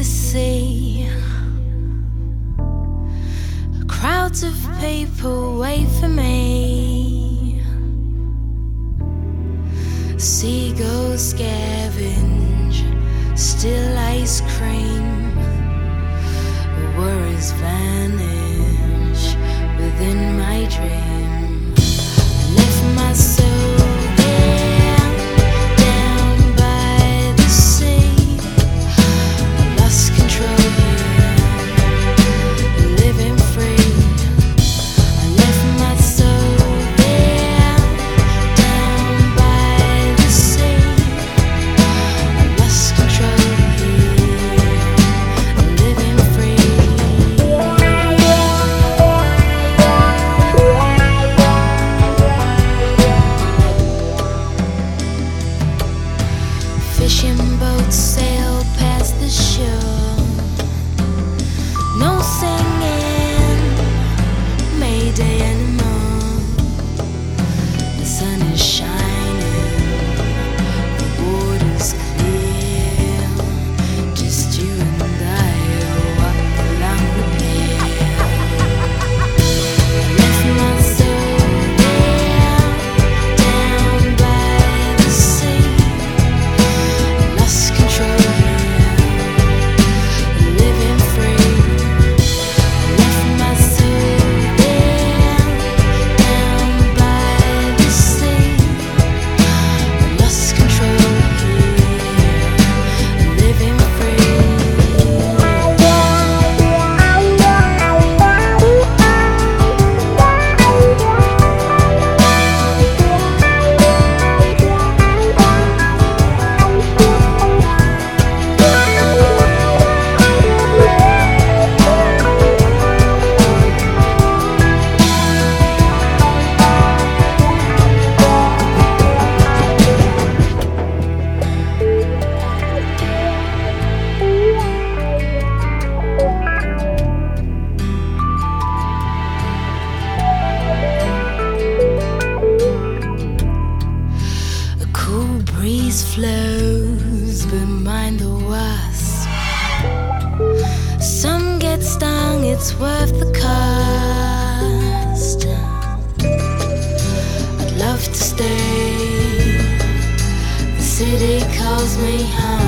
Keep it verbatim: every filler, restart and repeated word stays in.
sea. Crowds of people wait for me. Seagulls scavenge still ice cream. Worries vanish within my dream. I left my soul there, down by the sea. I lost control here, living free. I left my soul there, down by the sea. I lost control here, living free. Fishing boats sail past the shore. No singing, Mayday anymore. The sun is shining, the water's clear. Just you and I walk along the pier. I left my soul there, down by the sea. Lost control here, living free. I left my soul there, down by the sea. Lost control here, living free. A cool breeze flows behind the wasp. Some get stung, it's worth the cost. I'd love to stay. The city calls me home.